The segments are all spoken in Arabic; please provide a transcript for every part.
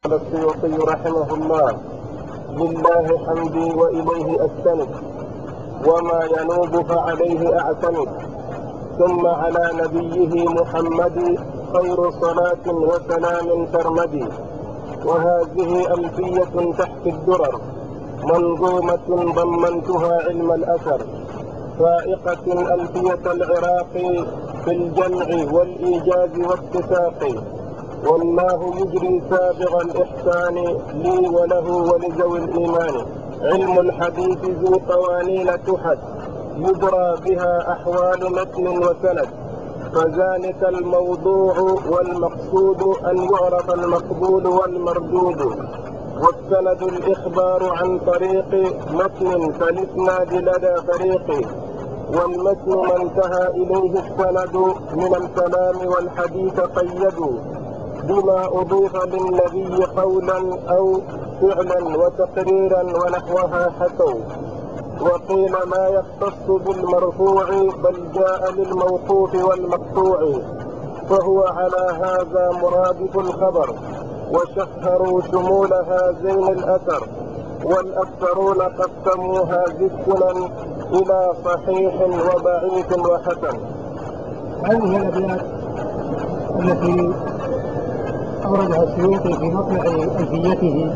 قال السيوطي رحمه الله: لله حمدي وإليه أستند، وما ينوب فعليه أعتمد، ثم على نبيه محمد خير صلاة وسلام ترمدي. وهذه ألفية تحت الدرر منظومة ضمنتها علم الأثر، فائقة ألفية العراق في الجمع والإيجاز والاتفاق. والله يجري سابغ الإحسان لي وله ولذوي الإيمان. علم الحديث ذو قوانين تحد يدرى بها أحوال متن وسند، فذلك الموضوع والمقصود أن يعرف المقبول والمردود. والسند الإخبار عن طريق متن فالإسناد لدى فريق، والمتن ما انتهى إليه السند من الكلام والحديث قيدوا بما أضيف للنبي قولا أو فعلا وتقريرا ونحوها حكوا. وقيل ما يختص بالمرفوع بل جاء للموقوف والمقطوع، فهو على هذا مرادف الخبر، وشهروا شمول هذين الأثر. والأكثرون قسموا هذه السنن إلى صحيح وضعيف وحسن. هذه الأبيات التي أوردها السيوطي في مطلع ألفيته،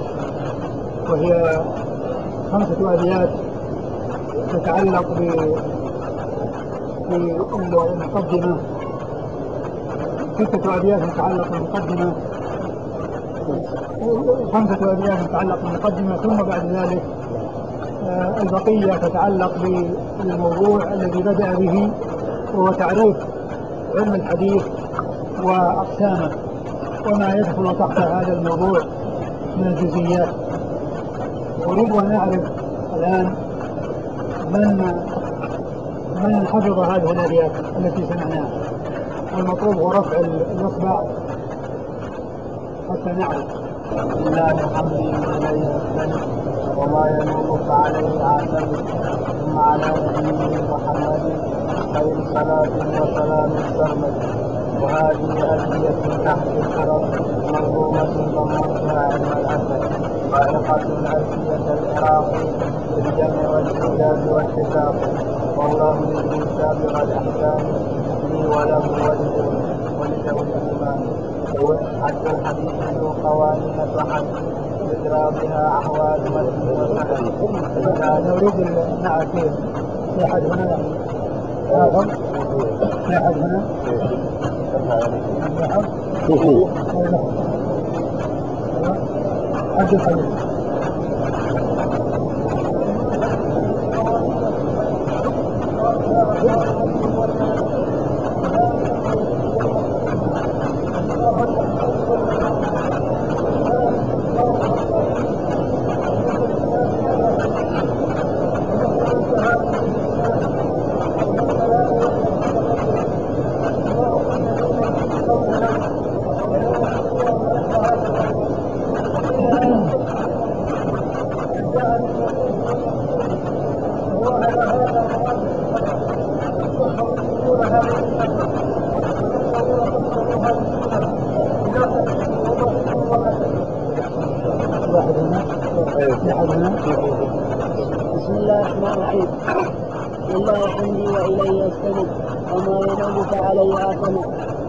وهي 5 أبيات تتعلق بالمقدمة، 6 أبيات تتعلق بالمقدمة، 5 أبيات تتعلق بالمقدمة، ثم بعد ذلك البقية تتعلق بالموضوع الذي بدأ به، وهو تعريف علم الحديث وأقسامه وما يدخل تحت هذا الموضوع من الجزئيات. أريد أن أعرف الآن من حفظ هذه الأبيات التي سمعناها. المطلوب هو رفع الإصبع حتى نعرف. لله حمدي وإليه أستند، وما ينوب فعليه أعتمد، ثم على نبيه محمد خير صلاة وسلام سرمد. وهذه ألفية تحت الدرر منظومة ضمنتها علم الأثر، فائقة ألفية العراق في الجمع والإيجاز والاتفاق. والله يجري سابغ الإحسان لي وله ولذوي الإيمان. حد الحديث ذو قوانين تحد يدرى بها أحوال متن وسند. نريد نعرف في أحد هنا آخر، في أحد هنا حد الحديث. بسم الله الرحمن الرحيم. لله حمدي وإليه أستند، وما ينوب فعليه أعتمد،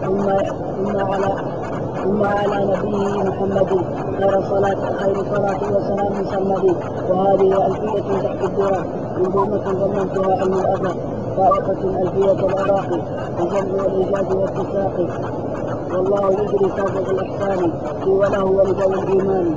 ثم على نبيه محمد خير صلاة وسلام سرمدي. وهذه ألفية تحت الدرر منظومة ضمنتها علم الأثر، فائقة ألفية العراق في الجمع والإيجاز والاتفاق. والله يجري سابغ الإحسان لي وله ولذوي الإيمان.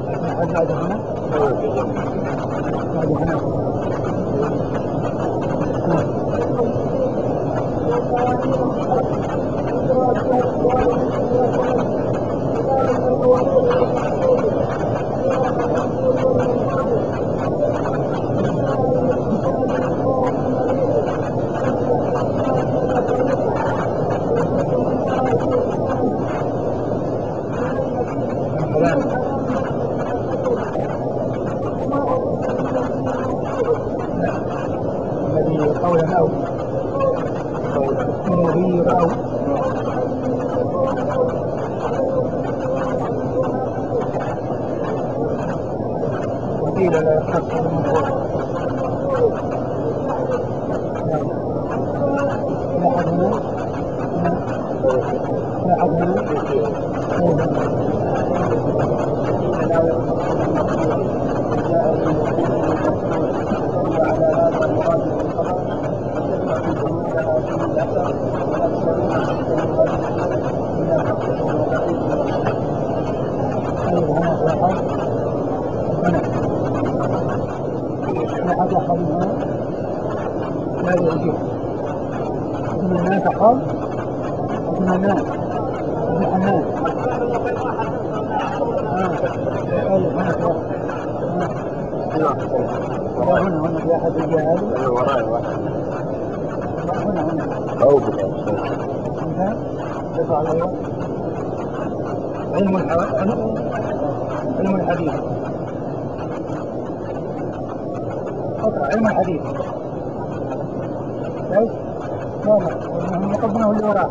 طويلة لا يختص بالموضوع. لا أحد هنا؟ لا أحد هنا؟ الناس أقل اسم الناس ابن حنان هنا في أحد الجهال وراي واحد هنا أو انت تدفع عليه علم الحديث اقرأ علم الحديث كيف؟ لا المقدمة اللي وراء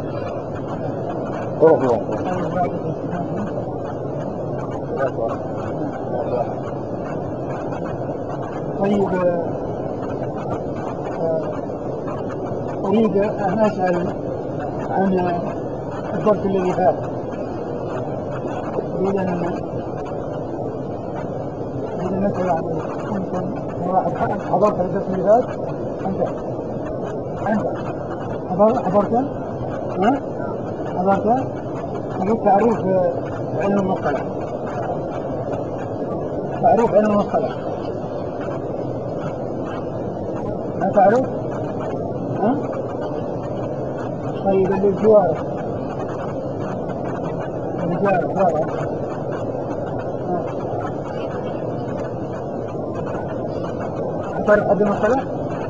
طيب أريد أن أسأل عن الدرس الذي فات. أريد أن نسأل عن يمكن واحد حضرت الدرس اللي فات. أنت حضرت؟ ها؟ حضرت؟ أريد تعريف علم المصطلح. تعريف علم المصطلح. ما تعرف؟ ها؟ طيب الجوار تعرف حد المصطلح؟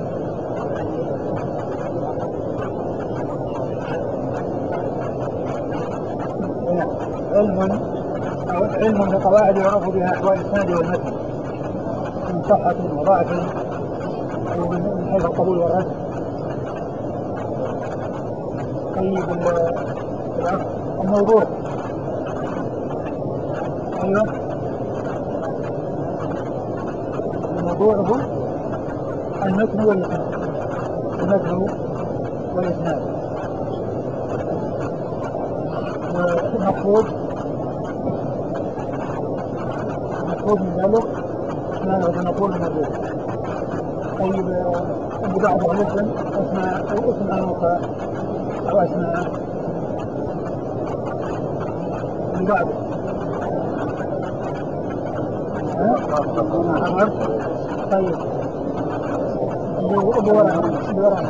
علم بقواعد يعرف بها أحوال الإسناد والمتن من صحة وضعف ومن حيث القبول والرد. طيب الموضوع ايوه الموضوع هو المتن والاسناد والمقصود من ذلك اسناد ونقول الموضوع. طيب اللي بعده الاسم اسم الموقع او اسماء اللي بعده طيب اللي وراء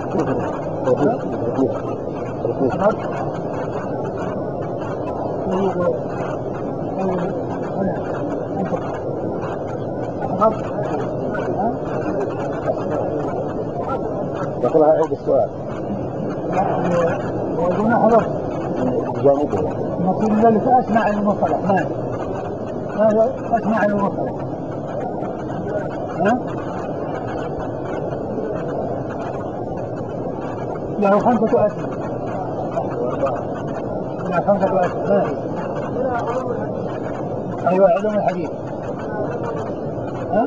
يقولها عند السؤال ويقولنا حضرت جانبه نقول ذلك أسمع المصطلح. ماذا أسمع المصطلح؟ ها؟ له 5 أسماء. له 5 أسماء. أيوة علوم الحديث. ها؟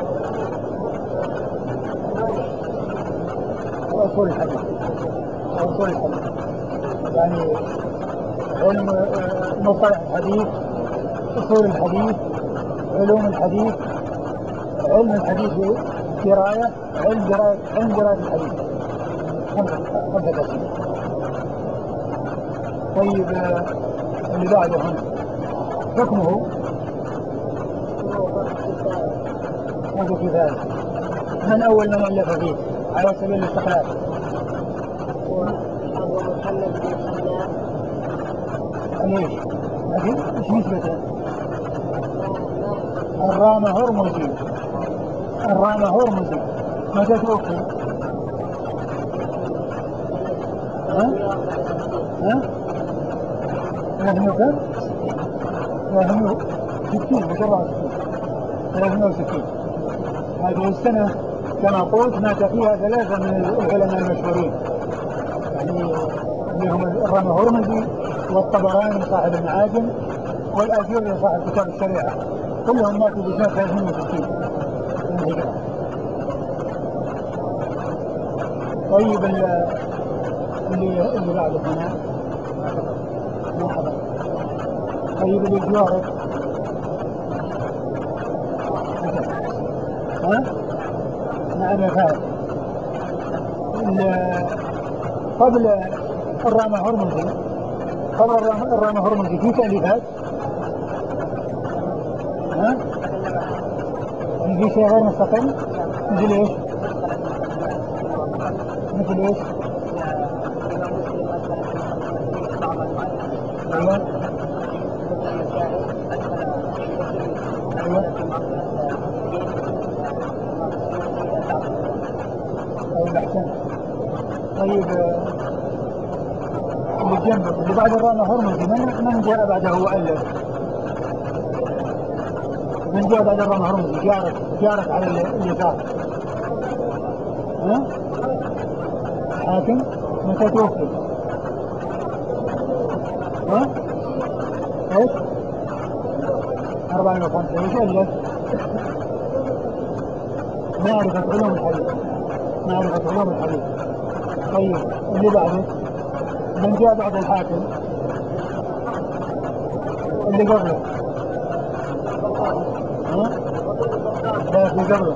وأصول الحديث يعني علم مصطلح الحديث، أصول الحديث، علوم الحديث، علم الحديث دراية، علم دراية الحديث. 5 أسماء. طيب اللي بعده هنا حكمه هذا كفاية. من أول من ألف فيه على سبيل الاستقلال؟ هو محمد بن سلام. ليش؟ ايش نسبته؟ الرامة هرمزي. متى توفي؟ ها؟ 360 هذه السنة كما قلت مات فيها 3 من العلماء المشهورين يعني اللي هم الرامة هرمزي والطبراني صاحب المعاجم والآجوري صاحب كتاب الشريعة. كلهم ماتوا بسنة 360 من الهجرة. طيب اللي بعده هنا ما حضر. طيب اللي جواره ها؟ نعم يا فهد. قبل الرامة هرمزي، قبل الرامة هرمزي في تأليفات ها؟ في شيء غير مستقل مثل ايش؟ مثل ايش؟ ايوه ايوه. طيب احسن. طيب اللي جنبه اللي بعد الرامة هرمزي من جاء بعده وألف؟ من جاء بعد الرامة هرمزي جارك على اليسار ها؟ حاكم متى توفي؟ ها؟ ايش؟ 405 ايش ألف؟ معرفة علوم الحديث. معرفة علوم الحديث. طيب اللي بعده من جاء بعد الحاكم؟ اللي قبله ها؟ لا في قبله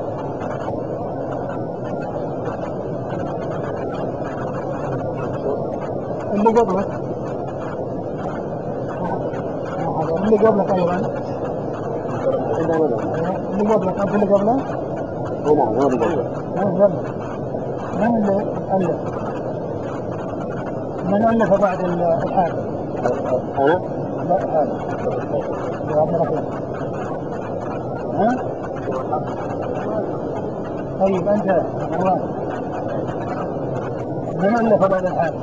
اللي قبله اللي قبلك أيضا اللي قبلك أنت اللي قبله؟ نعم هو اللي قبله. من اللي ألف؟ من ألف بعد الحاكم؟ أنا؟ لا هذا جواب مرحبا. ها؟ طيب أنت مروان من ألف بعد الحاكم؟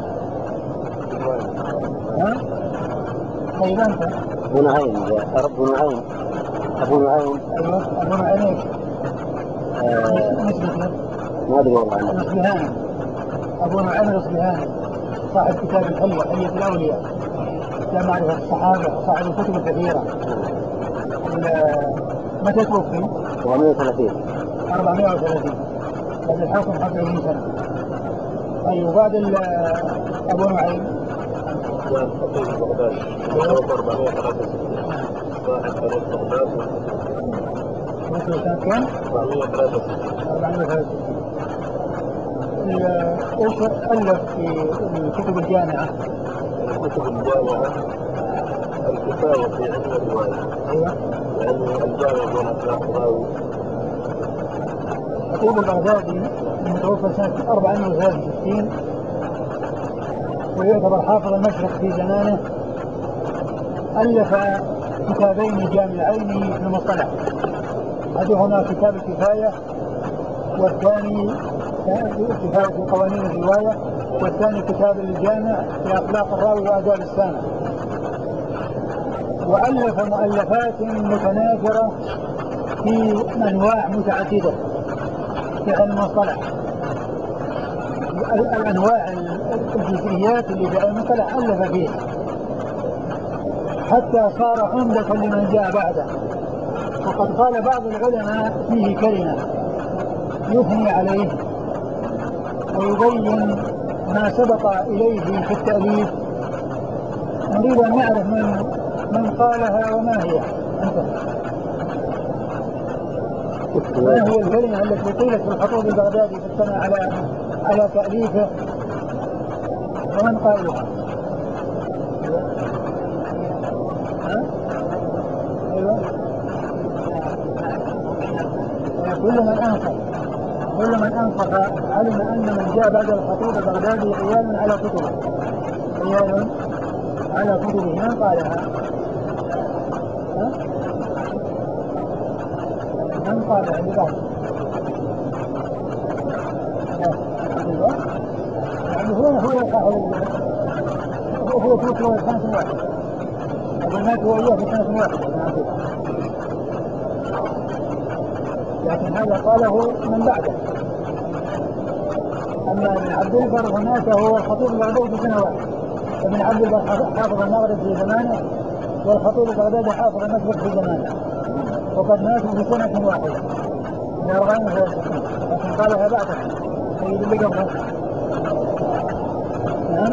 ها؟ طيب أنت؟ أبو نعيم. أبو نعيم. أيوه أبو نعيم. نسبة ما أدري والله عنه. الأصبهاني. أبو نعيم الأصبهاني صاحب كتاب الحلية، حلية الأولياء، كان معرفة الصحابة، صاحب الكتب الكثيرة. متى توفي؟ 430. 430 بعد الحاكم 25 سنة. أيوه بعد أبو نعيم الخطيب البغدادي 463 واحد طريق بغداد توفي سنة كم؟ 463. 463. ايش ألف في الكتب الجامعة؟ الكتب الجامعة الكفاية في علم الرواية. أيوه. يعني الجامعة بين أخلاق الراوي. الخطيب البغدادي المتوفى سنة 463 ويعتبر حافظ المشرق في زمانه. ألف كتابين جامعين في المصطلح، أحدهما كتاب الكفاية والثاني كتاب في قوانين الرواية، والثاني كتاب الجامع في أخلاق الراوي وآداب السامع. وألف مؤلفات متناثرة في أنواع متعددة في علم المصطلح. الأنواع الجزئيات اللي في علم المصطلح ألف فيها حتى صار عمدة لمن جاء بعده. وقد قال بعض العلماء فيه كلمة يثني عليه ويبين ما سبق إليه في التأليف. نريد أن نعرف من قالها وما هي. ما هي الكلمة التي قيلت في الخطيب البغدادي في السنة على تأليفه ومن قائلها؟ أيوة. كل من أنصف علم أن من جاء بعد الخطيب البغدادي عيال على كتبه. عيال على كتبه من قالها؟ من قالها اللي بعد؟ هو توفي سنة واحدة. مات وإياه في سنة واحدة. لكن هذا قاله من بعده. أما ابن عبد البر هناك هو الخطيب البغدادي في سنة واحدة. ابن عبد البر حافظ المغرب في زمانه، والخطيب البغدادي حافظ المشرق في زمانه. وقد ماتوا في سنة واحدة من 40 إلى 60 لكن قالها بعده سيد اللي قبله. نعم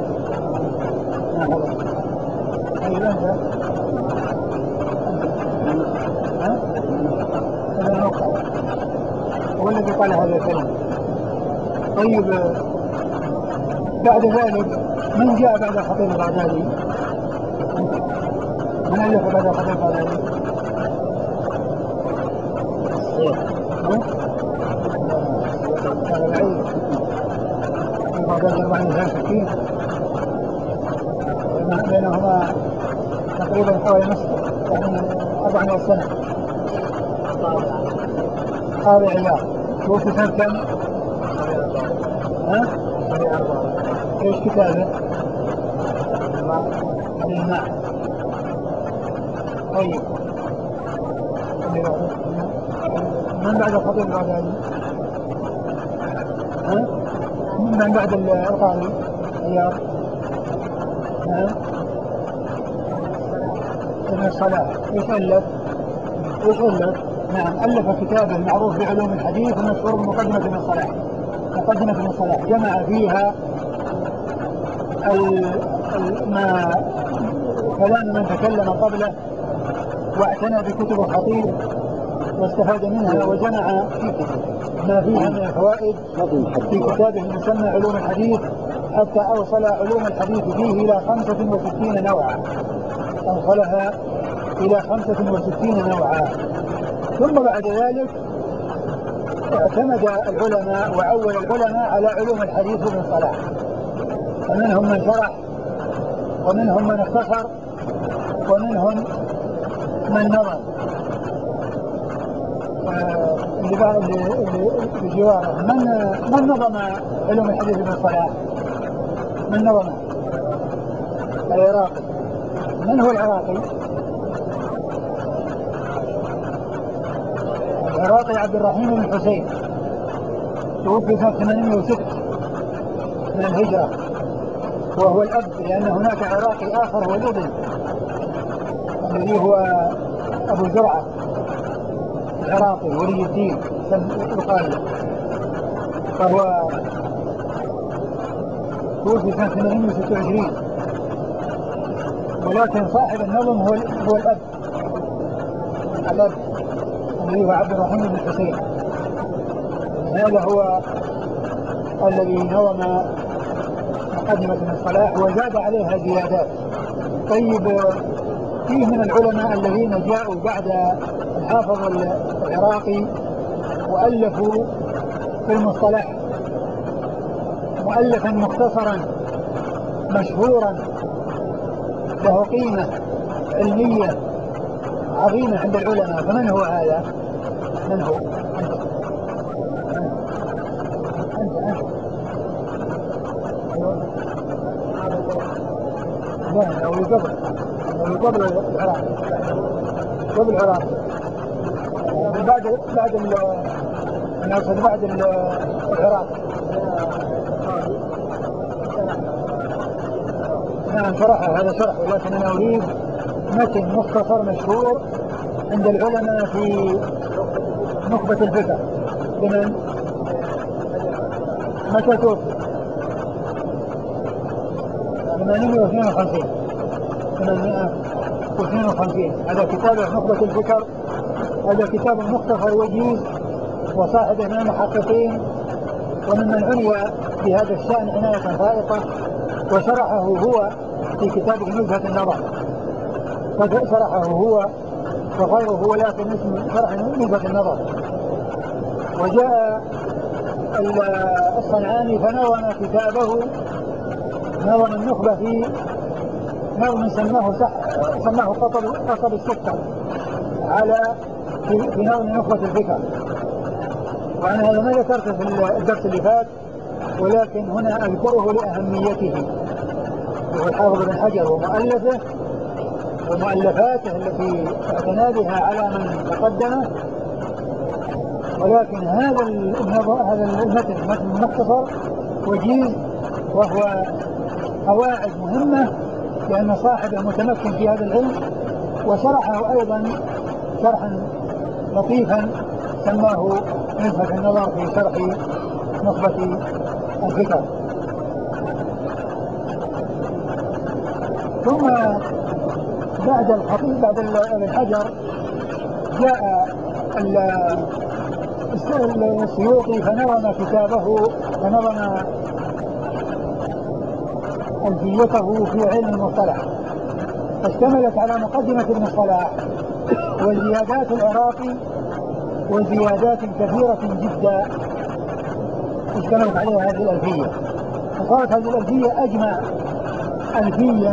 أيضا أنت هذا النقطة هو الذي قال هذا الكلام. طيب بعد ذلك من جاء بعد الخطيب البغدادي؟ من ألف بعد الخطيب البغدادي؟ هذا العيد البغدادي 62 بينهما تقريبا حوالي نصف يعني 400 سنة. هذا عيار توفي سنة كم؟ ها؟ ايش كتابه؟ الماء. طيب من بعد الخطيب البغدادي؟ ها؟ من بعد القاضي عيار؟ نعم ابن الصلاح. ايش ألف؟ نعم ألف كتابه المعروف بعلوم الحديث المشهور بمقدمة ابن الصلاح. مقدمة ابن الصلاح جمع فيها كلام من تكلم قبله واعتنى بكتب الخطيب واستفاد منها وجمع ما فيها من الفوائد في كتابه المسمى علوم الحديث حتى أوصل علوم الحديث فيه إلى 65 نوعا. أوصلها إلى 65 نوعا. ثم بعد ذلك اعتمد العلماء وعول العلماء على علوم الحديث ابن الصلاح، ومنهم من شرح ومنهم من اختصر ومنهم من نظم. اللي بجواره من نظم علوم الحديث ابن الصلاح؟ من نظمه؟ العراقي. من هو العراقي؟ العراقي عبد الرحيم بن حسين توفي سنة 806 من الهجرة، وهو الأب لأن هناك عراقي آخر هو الابن الذي هو أبو زرعة العراقي ولي الدين يقال، فهو توفي سنة 826. ولكن صاحب النظم هو الأب الذي هو عبد الرحيم بن حسين. هذا هو الذي نظم مقدمة ابن الصلاح وزاد عليها زيادات. طيب فيه من العلماء الذين جاءوا بعد الحافظ العراقي وألفوا في المصطلح مؤلفا مختصرا مشهورا له قيمة علمية عظيمة عند العلماء. فمن هو هذا؟ من هو؟ لا هو قبل العراق، قبل العراق بعد أنا أقصد بعد العراق. نعم شرحه، هذا شرح، ولكن أنا أريد متن مختصر مشهور عند العلماء في نخبة الفكر. لمن؟ متى توفي؟ 852. هذا كتاب نخبة الفكر، هذا كتاب مختصر وجيز وصاحبه من المحققين وممن عني بهذا الشأن عناية فائقة، وشرحه هو في كتابه نزهة النظر، شرحه هو وغيره ولكن اسم شرح نزهة النظر. وجاء الصنعاني فنظم كتابه، نظم النخبة في نظم سماه قطب السكر على في نظم نخبة الفكر. وأنا هذا ما ذكرته في الدرس اللي فات، ولكن هنا أذكره لأهميته. هو الحافظ بن حجر ومؤلفه ومؤلفاته التي اعتنى بها على من تقدمه، ولكن هذا المتن مختصر وجيز وهو قواعد مهمة لأن صاحبه متمكن في هذا العلم، وشرحه أيضا شرحا لطيفا سماه نزهة النظر في شرح نخبة الفكر. ثم بعد الخطيب بعد ابن حجر جاء السيوطي فنظم كتابه، فنظم ألفيته في علم المصطلح، فاشتملت على مقدمة ابن الصلاح وزيادات العراقي وزيادات كثيرة جدا اشتملت عليها هذه الألفية، فصارت هذه الألفية أجمع ألفية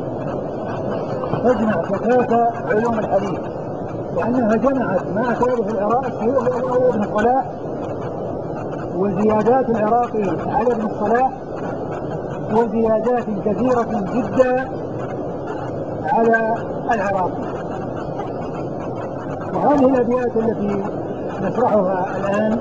تجمع شتات علوم الحديث، لأنها جمعت ما تعرف العراقي ابن الصلاح وزيادات العراقي على ابن الصلاح وزيادات كثيرة جدا على العراقي. وهذه الأبيات التي نشرحها الآن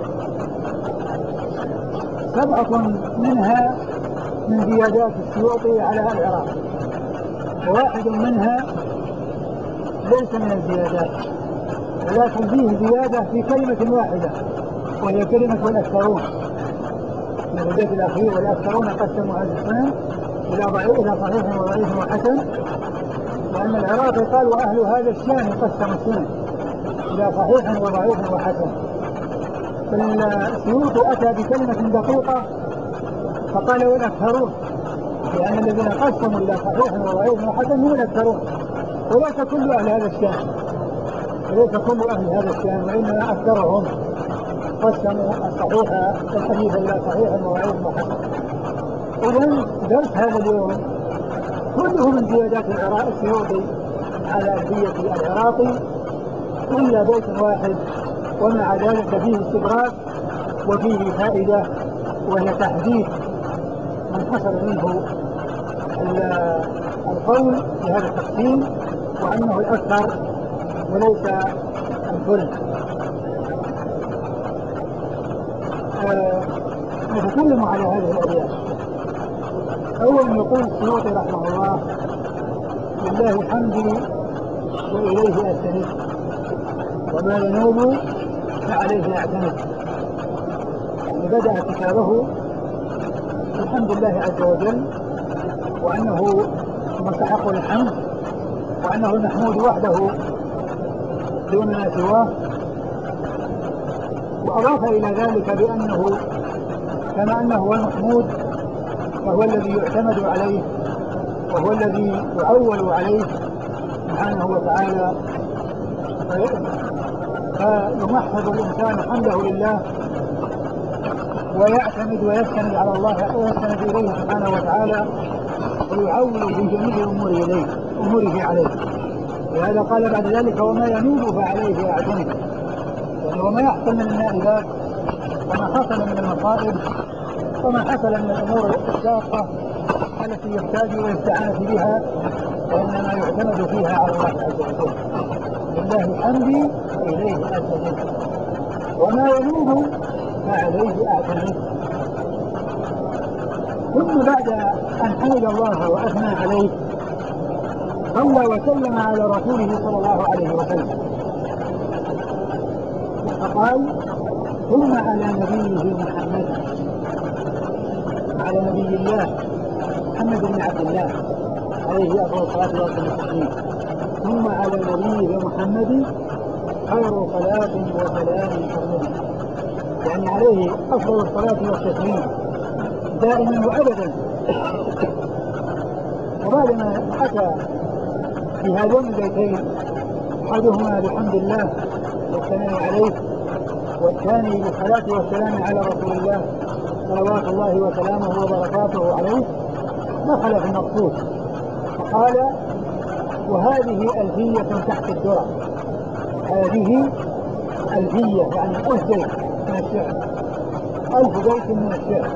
7 منها من زيادات السيوطي على العراقي، وواحد منها ليس من الزيادات، ولكن فيه زيادة في كلمة واحدة وهي كلمة الأكثرون. من البيت الأخير والأكثرون قسموا هذا السنة إلى صحيح وضعيف وحسن، لأن العراقي قال وأهل هذا الشان قسموا السنة إلى صحيح وضعيف وحسن. السيوطي أتى بكلمة دقيقة فقال والأكثرون، لأن الذين قسموا إلى صحيح وضعيف وحسن هم الأكثرون، وليس كل أهل هذا الشان، وليس كل أهل هذا الشان، وإنما أكثرهم قسموا الصحيح الحديث إلى صحيح وضعيف وحسن. إذن درس هذا اليوم كله من زيادات السيوطي على ألفية العراقي إلا بيت واحد، ومع ذلك فيه استدراك وفيه فائدة، وهي تحديث من حصل منه القول في هذا التقسيم وأنه الأكثر وليس الكل. نتكلم على هذه الأبيات. أولا يقول السيوطي رحمه الله: لله حمدي وإليه أستند، وما ينوب فعليه أعتمد. يعني بدأ كتابه الحمد لله عز وجل، وأنه مستحق للحمد، وأنه المحمود وحده دون ما سواه، وأضاف إلى ذلك بأنه كما أنه هو المحمود فهو الذي يعتمد عليه وهو الذي يعول عليه سبحانه وتعالى، فيمحض الإنسان حمده لله ويعتمد ويستند على الله ويستند إليه سبحانه وتعالى ويعول في جميع أموره عليه. لهذا قال بعد ذلك: وما ينوب فعليه أعتمد. يعني وما يحصل من النائبات وما حصل من المصائب وما حصل من الأمور الشاقة التي يحتاج ويستعان بها وإنما يعتمد فيها على الله عز وجل. لله حمدي وإليه أستند، وما ينوب فعليه أعتمد. ثم بعد أن حمد الله وأثنى عليه صلى وسلم على رسوله صلى الله عليه وسلم، فقال: ثم على نبيه محمد، على نبي الله محمد بن عبد الله عليه أفضل الصلاة والتسليم، ثم على نبيه محمد خير صلاة وسلام محمد، يعني عليه أفضل الصلاة والتسليم دائما وأبدا. وبعدما أتى بهذين البيتين، أحدهما بحمد الله والثناء عليه، والثاني بالصلاة والسلام على رسول الله صلوات الله وسلامه وبركاته عليه، دخل في المقصود فقال: وهذه ألفية تحت الدرة. هذه ألفية يعني 1000 بيت من الشعر، 1000 بيت من الشعر،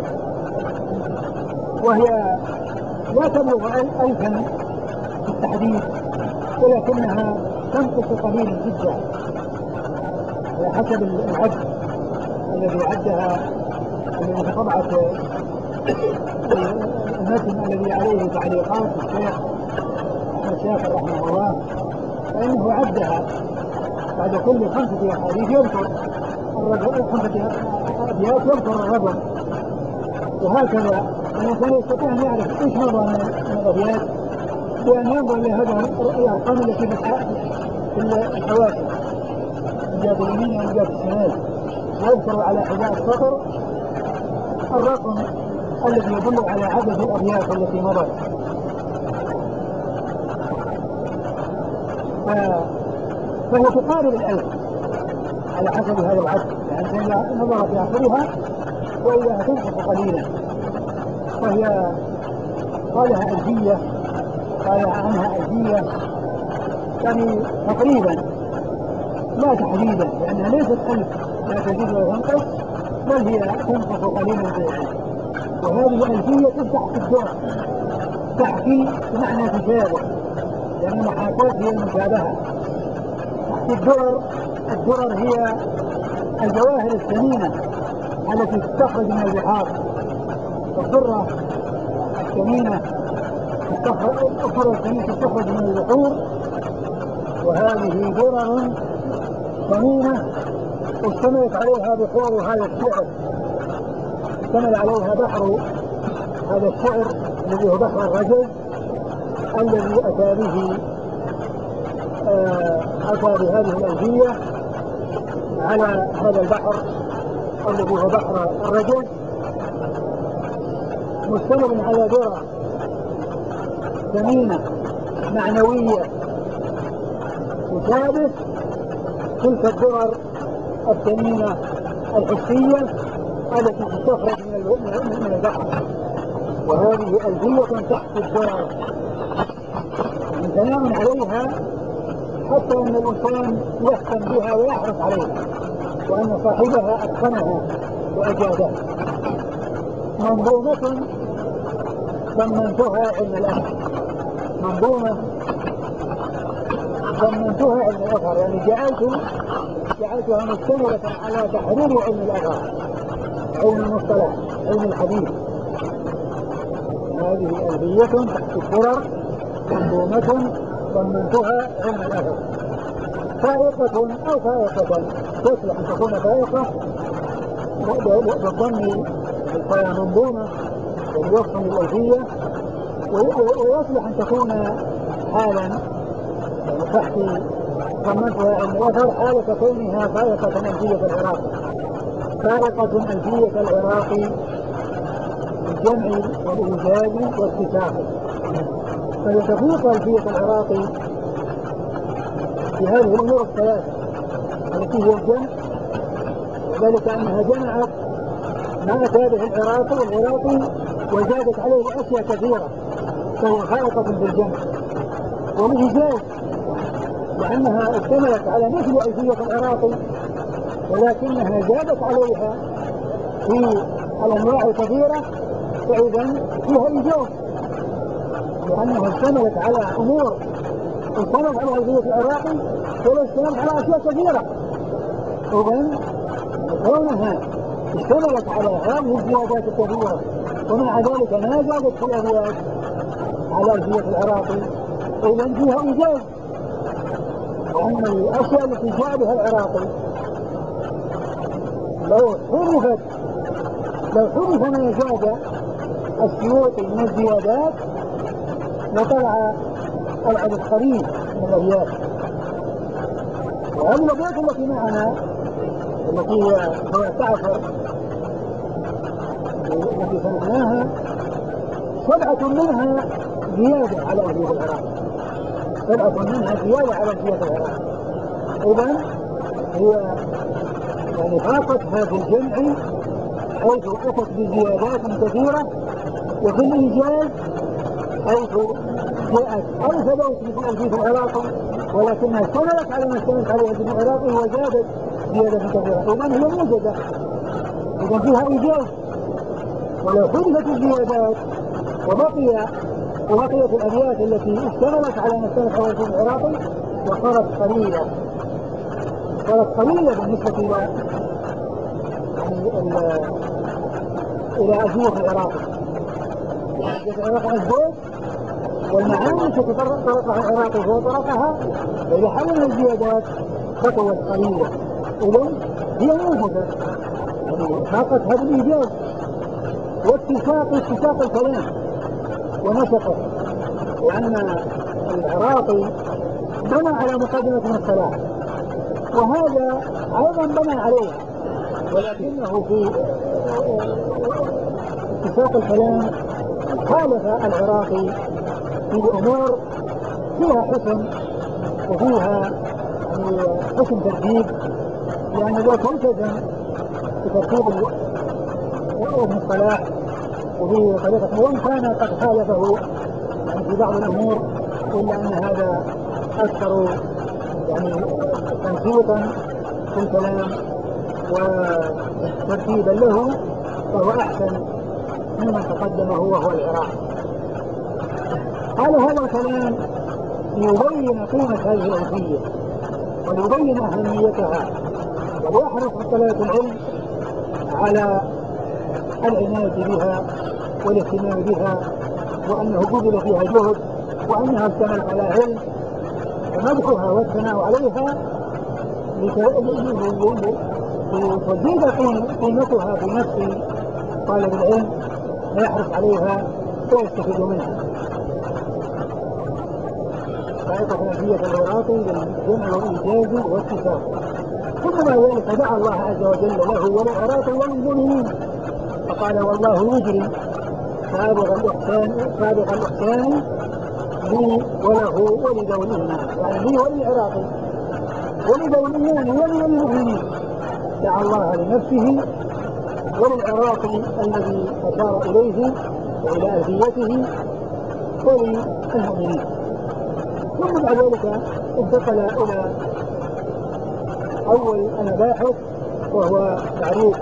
وهي لا تبلغ 1000 في التحديد، ولكنها تنقص قليلا جدا على حسب العد الذي عدها الذي طبعت المتن الذي عليه تعليقات الشيخ أحمد شاكر رحمه الله، فإنه عدها بعد كل 5 أحاديث يذكر الرجل 5 أبيات يذكر الرجل، وهكذا الإنسان يستطيع أن يعرف إيش مضى من الأبيات بأن ينظر إلى هذه الأرقام التي في الحواشي من جهة اليمين ومن جهة الشمال، ويذكر على حذاء السطر الرقم الذي يدل على عدد الأبيات التي مضت. فهي تقارب 1000 على حسب هذا العدد، يعني إذا نظر في آخرها وإذا تنقص قليلا، فهي قالها ألفية، قال عنها ألفية يعني تقريبا لا تحديدا، لأنها ليست 1000 لا تزيد ولا تنقص، بل هي تنقص قليلا بالعلم. وهذه ألفية تحت الدرر، تحكي بمعنى تشابه، لأن المحاكاة هي المشابهة. تحت الدرر هي الجواهر الثمينة التي تستخرج من البحار. الدرة الثمينة تستخرج من البحور، وهذه درر ثمينة اشتملت عليها بحور هذا الشعر، اشتمل عليها بحر هذا الشعر الذي هو بحر الرجل الذي أتى بهذه الألفية على هذا البحر الذي هو بحر الرجل، مشتمل على درر ثمينة معنوية تشابه تلك الدرر الثمينة الحسية التي تستخرج من البحر. وهذه ألفية تحت الدرر تنام عليها حتى أن الإنسان يهتم بها ويحرص عليها، وأن صاحبها أتقنها وأجادها. منظومة ضمنتها علم الأثر، منظومة ضمنتها علم الأثر، يعني جعلتها مشتملة على تحرير علم الأثر، علم المصطلح، علم الحديث. هذه ألفية تحت الدرر منظومة ضمنتها علم الأثر، فائقة أو فائقة، تصلح أن تكون فائقة بالضم منظومة وبوصف الألفية، ويصلح أن تكون حالا تحت ضمنتها علم الأثر حالة كونها فائقة ألفية العراقي، فائقة ألفية العراقي بالجمع والإيجاز والاتفاق. فيتفوق ألفية العراقي بهذه الأمور الثلاثة التي هي الجمع، وذلك أنها جمعت ما أتى به العراقي وزادت عليه أشياء كثيرة، فهي فائقة بالجمع والإيجاز، لأنها اشتملت على مثل ألفية العراقي ولكنها زادت عليها في الأنواع الكثيرة، فإذا فيها إيجاز، لأنها اشتملت على أمور اشتملت على ألفية العراقي ولا اشتملت على أشياء كثيرة. إذن كونها اشتملت على هذه الزيادات الكثيرة ومع ذلك ما زادت في الأبيات على ألفية العراقي، إذن فيها إيجاز، لأن الأشياء التي جاء بها العراقي لو حرف ما زاد السيوطي من الزيادات وطلع العدد قليل من الأبيات. وهذه الأبيات التي معنا التي هي تعفر التي سمعناها 7 منها زيادة على ألفية العراقي، 7 منها زيادة على ألفية العراقي. إذن هي يعني فاقتها في الجمع حيث أتت بزيادات كثيرة، وفي الإيجاز حيث جاءت ألف بيت مثل ألفية العراقي ولكنها اشتملت على ما اشتملت عليه ألفية العراقي وزادت زيادة كثيرة. إذن هي موجودة، إذن فيها إيجاز. ولو حدثت الزيادات وبقيت الأبيات التي اشتملت على ما اشتملت عليه ألفية العراقي وصارت قليلة بالنسبة إلى ألفية العراقي. ألفية العراقي الزيت والمعاني التي طرقها العراقي هو طرقها، فإذا حمل الزيادات خطوة قليلة إذن هي موجودة، يعني ناقصها بالإيجاز واتساق الكلام ونسقه، لأن العراقي بنى على مقدمة ابن الصلاح وهذا أيضا بنى عليها، ولكنه في اتساق الكلام خالف العراقي في أمور فيها حسن وفيها حسن ترتيب، لأن ذلك التزم بترتيب ابن الصلاح وفي طريقة وإن كان قد خالفه يعني في بعض الأمور، إلا أن هذا أكثر يعني تنسيقا في الكلام وترتيبا له، فهو أحسن ممن تقدمه وهو العراق. قال هذا الكلام ليبين قيمة هذه الألفية وليبين أهميتها، وليحرص طلبة العلم على العناية بها والاهتمام بها، وأنه بذل فيها جهد وأنها اشتملت على علم، ومدحها والثناء عليها لتزيد قيمتها في نفس طالب العلم ويحرص عليها ويستفيد منها. طريقة الألفية العراقي للجمع والإيجاز والاتساق. ثم بعد ذلك دعا الله عز وجل له وللعراقي وللمؤمنين فقال والله يجري سابق الإحسان لي وله ولذوي الإيمان، يعني لي وللعراقي ولذوي الإيمان وللمؤمنين. دعا الله لنفسه وللعراقي الذي أشار إليه وإلى ألفيته وللمؤمنين. ثم بعد ذلك انتقل إلى أول المباحث وهو تعريف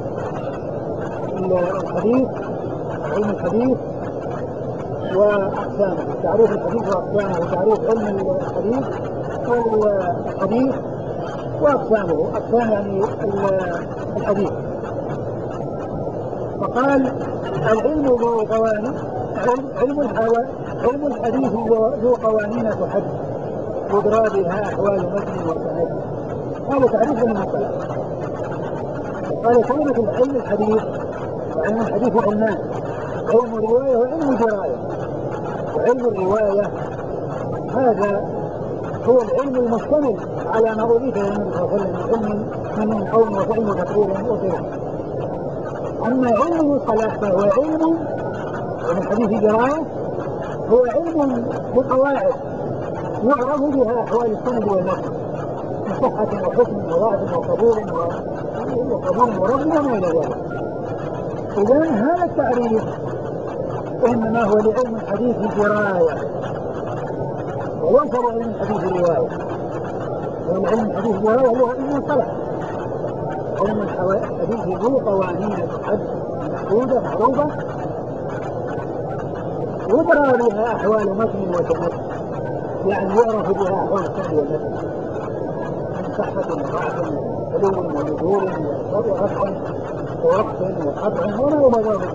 الحديث، علم الحديث وأقسامه، تعريف الحديث وأقسامه، تعريف علم الحديث والحديث وأقسامه، أقسام يعني الحديث. فقال العلم ذو قوانين، علم الحديث ذو قوانين تحد يدرى بها أحوال متن وسند. هذا تعريف المصطلح. قال كلمة علم الحديث وعلم الحديث علمان، علم الرواية وعلم الدراية. وعلم الرواية هذا هو العلم المشتمل على ما أضيف إلى النبي صلى الله عليه وسلم من قول وفعل وتقرير وصلة. أما علم المصطلح فهو علم الحديث دراية، هو علم بقواعد يعرف بها أحوال السند والمتن من صحة وحكم وضعف وقبول ورد وما إلى ذلك. إذن هذا التعريف إنما هو لعلم الحديث دراية وليس لعلم الحديث رواية. علم الحديث دراية هو علم المصطلح. علم الحديث ذو قوانين تحد محدودة معروفة يدرى بها أحوال متن وسند، يعني يعرف بها أحوال السند والمتن من صحة وضعف وعلو ونزول ورفع ووقت وقطع وما إلى ذلك.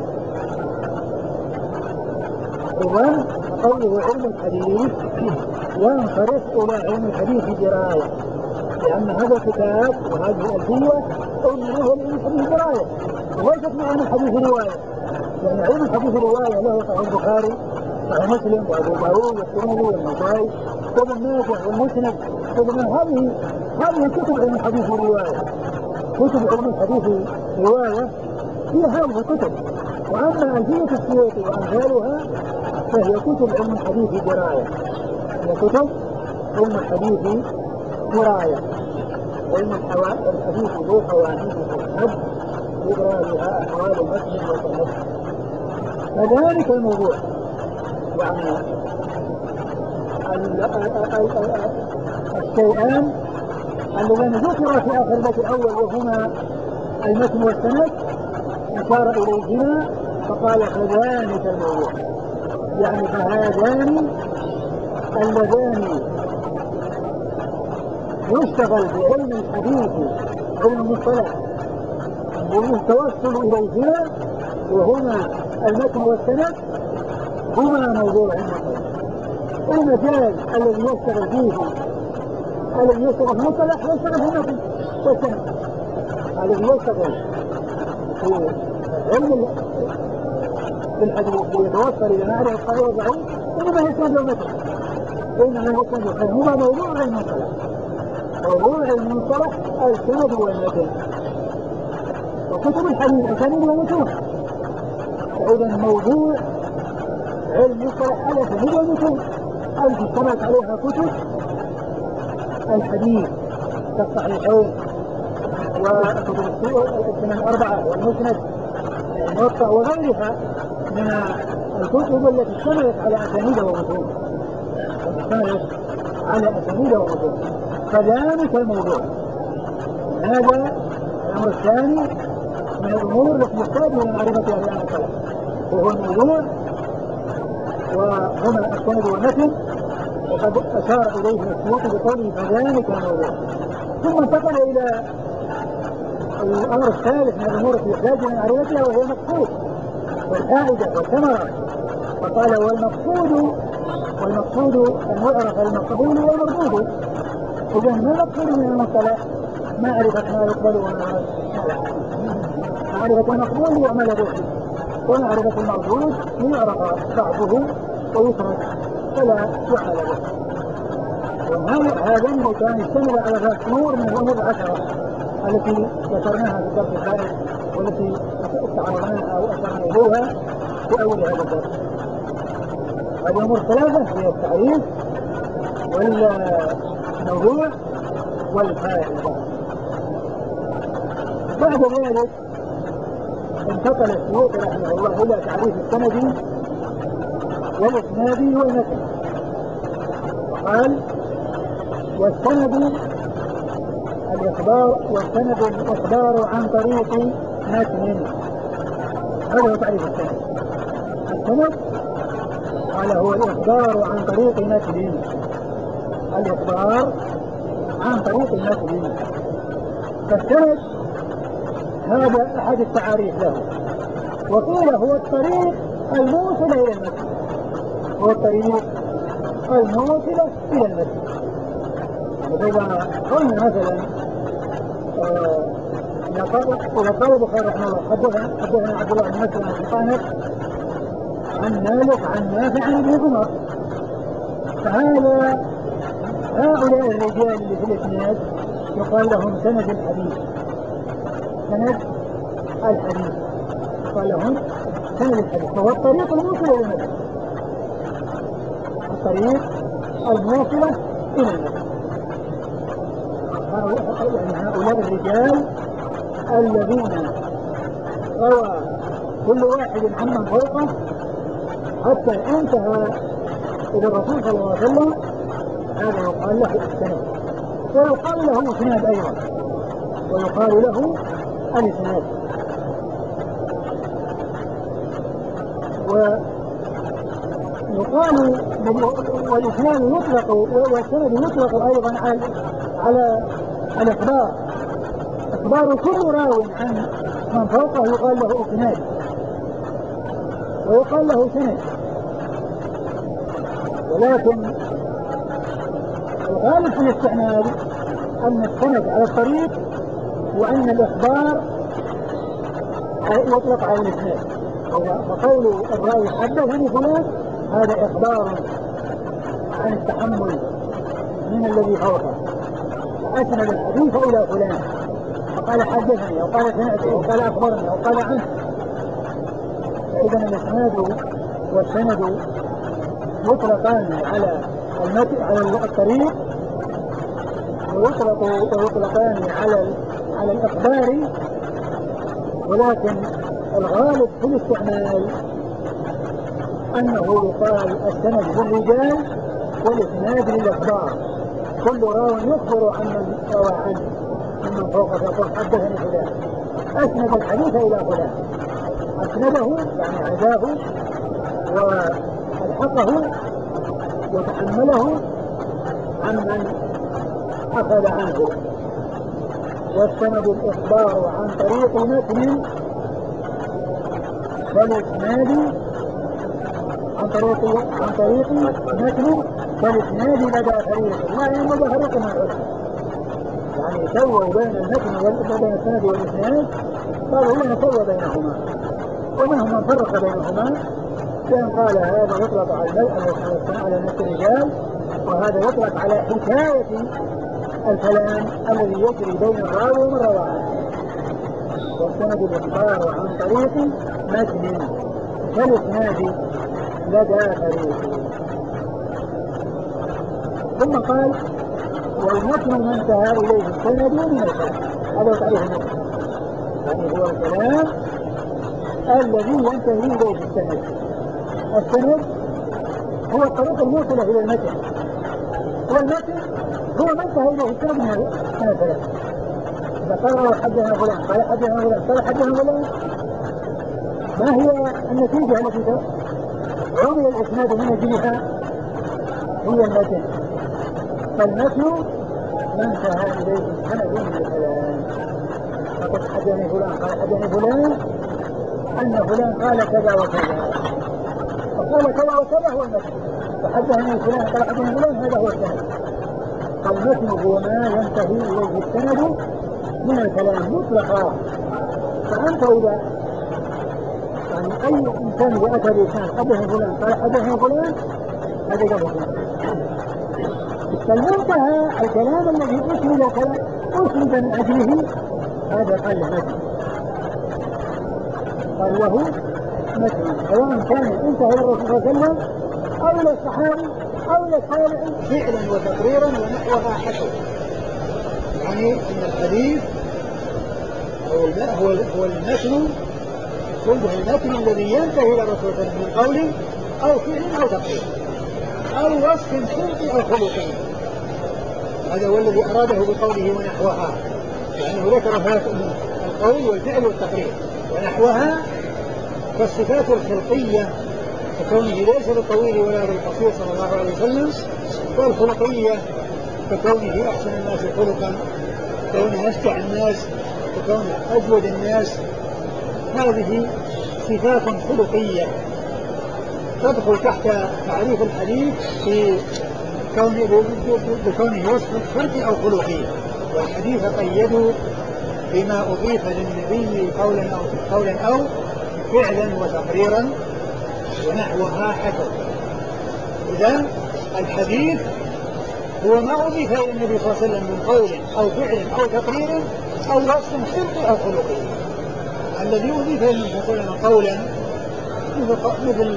إذن قوله علم الحديث ينصرف إلى علم الحديث دراية، لأن هذا الكتاب وهذه الألفية إنما هو علم الحديث دراية وليست من علم الحديث رواية، لأن علم الحديث رواية له صحيح البخاري صحيح مسلم وأبو داود والترمذي والنسائي وابن ماجه والمسند. إذن هذه كتب علم الحديث رواية، كتب علم الحديث رواية هي هذه الكتب. وأما ألفية السيوطي وأمثالها فهي كتب علم الحديث دراية، هي كتب علم الحديث دراية. علم الحديث ذو قوانين تحد يدرى بها أحوال متن وسند. كذلك الموضوع، يعني الشيئان اللذان ذكر في آخر البيت الأول وهما المتن والسند أشار إليهما فقال كذلك الموضوع، يعني فهذان اللذان يشتغل بعلم الحديث علم المصطلح والتوصل إليهما وهما المتن والسند هما موضوع علم الحديث. المجال الذي يشتغل فيه الذي يشتغل في المصطلح يشتغل في المتن والسند. الذي يشتغل في علم الحديث ليتوصل إلى معرفة قائل وضعيف إنما يسند المتن، إنما يسند الخير. هو موضوع المصطلح، موضوع المصطلح السند والمتن. وكتب الحديث أسانيد ومتون. فإذا موضوع علم المصطلح الأسانيد والمتون التي اشتملت عليها كتب الحديث كالصحيحين وكتب السنن الأربعة والمسند والموطأ وغيرها من الكتب التي اشتملت على أسانيد ومتون، فذلك الموضوع. هذا الأمر الثاني من الأمور التي يحتاج إلى معرفتها في هذا الكلام، وهو الموضوع وهما السند والمتن، وقد أشار إليه السيوطي بقوله فذلك الموضوع. ثم انتقل إلى الأمر الثالث من الأمور التي يحتاج إلى معرفتها وهي المقصود والفائدة والثمرة، فقال والمقصود أن يعرف المقبول والمردود. إذا ما المقصود من المصطلح؟ معرفة ما يقبل وما لا يقبل، معرفة المقبول وما لا يقبل، ومعرفة المردود ليعرف بعضه ويترك فلا يعمل به. هذا المكان يشتمل على ذات نور من الأمور العشرة التي ذكرناها في الدرس الثالث والتي استعرضناها أو أشرنا إليها في أول هذا الدرس. هذه الأمور الثلاثة هي التعريف والموضوع والفائدة. بعد ذلك انتقل السيوطي رحمه الله إلى تعريف السند والإسناد والمتن، وقال والسند الإخبار عن طريق متن. هذا هو تعريف السند. السند قال هو الإخبار عن طريق متن، الإخبار عن طريق المتن. فالسند هذا أحد التعاريف له، وقيل هو الطريق الموصل إلى المتن، هو الطريق الموصل إلى المتن. إذا قلنا مثلا إذا قال البخاري رحمه الله حدثنا عبد الله بن مسلم بن قانع عن مالك عن نافع عن ابن عمر، فهذا هؤلاء الرجال اللي في الإسناد يقال لهم سند الحديث، سند الحديث يقال لهم سند الحديث، فهو الطريق الموصل إلى المتن، الطريق الموصلة إلى المتن. يعني هؤلاء الرجال الذين روى كل واحد عمن فوقه حتى انتهى إلى الرسول صلى الله عليه وسلم، هذا يقال له السند، ويقال له الإسناد أيضا، ويقال له الإسناد. ويقال والإسناد يطلق والسند يطلق أيضا على الإخبار، إخبار كل راو عن من فوقه يقال له إسناد ويقال له سند. ولكن الغالب في الاستعمال أن السند على الطريق، وأن الإخبار يطلق على الإسناد. فقول الراوي حدثني فلان هذا إخبار عن التحمل من الذي فوقه، أسند الحديث إلى فلان فقال حدثني أو قال سمعت أو قال أخبرني أو قال عنه. فإذا الإسناد والسند يطلقان على الطريق، ويطلقان على الإخبار، ولكن الغالب في الاستعمال أنه يقال السند للرجال والإسناد للإخبار. كل راو يخبر عن من روى عنه ممن فوقه فيقول حدثني فلان، أسند الحديث إلى فلان، أسنده يعني عزاه والحقه وتحمله عن من أخذ عنه. والسند الإخبار عن طريق متن، والإسناد عن طريق متن كالإسناد لدى فريق، يعني لدى فريق من العلماء، يعني سووا بين المتن وبين السند والإسناد، قالوا هنا سوى بينهما، ومنهم من فرق بينهما، كان قال هذا يطلق على نفس الرجال، وهذا يطلق على حكاية الكلام الذي يجري بين الراوي ومن رواه، والسند الإخبار عن طريق متن كالإسناد لدى فريق. ثم قال والمتن ما انتهى إليه السند من الكلام، هذا تعريف المتن، يعني هو الكلام الذي ينتهي إليه السند. السند هو الطريق الموصلة إلى المتن، والمتن هو ما انتهى إليه السند من الكلام. إذا قال حدثنا فلان قال حدثنا فلان قال حدثنا فلان، ما هي النتيجة التي رمي الإسناد من أجلها؟ هي المتن. فالمتن ما انتهى إليه السند من الكلام. فقد حدثني فلان قال حدثني فلان أن فلان قال كذا وكذا، فقال كذا وكذا هو المتن، فحدثني فلان قال حدثني فلان هذا هو السند. فالمتن هو ما ينتهي إليه السند من الكلام مطلقا. فأنت إذا يعني أي إنسان إذا أتى بإسناد حدثني فلان قال حدثني فلان هذا قال فالمنتهى الكلام الذي أسند من أجله هذا قال متن، قال له متن، سواء كان انتهى الرسول صلى الله عليه وسلم أو إلى الصحابي أو إلى التابعي فعلا وتقريرا ونحوها حسب. يعني أن الحديث هو المتن، كله المتن الذي ينتهي إلى الرسول صلى الله عليه وسلم من قول أو فعل أو تقرير أو وصف خلقي أو خلقي. هذا هو الذي أراده بقوله ونحوها، لأنه ذكر القول والفعل والتقرير، ونحوها فالصفات الخلقية ككونه ليس بالطويل ولا بالقصير صلى الله عليه وسلم، والخلقية ككونه أحسن الناس خلقا، ككونه أشجع الناس، ككونه أجود الناس. هذه صفات خلقية تدخل تحت تعريف الحديث في بكونه وصف خلقي أو خلقي. والحديث قيدوا بما أضيف للنبي قولا أو فعلا وتقريرا ونحوها حسب. إذن الحديث هو ما أضيف إلى النبي صلى الله عليه وسلم من قول أو فعل أو تقرير أو وصف خلقي أو خلقي. الذي أضيف إلى النبي صلى الله عليه وسلم قولا مثل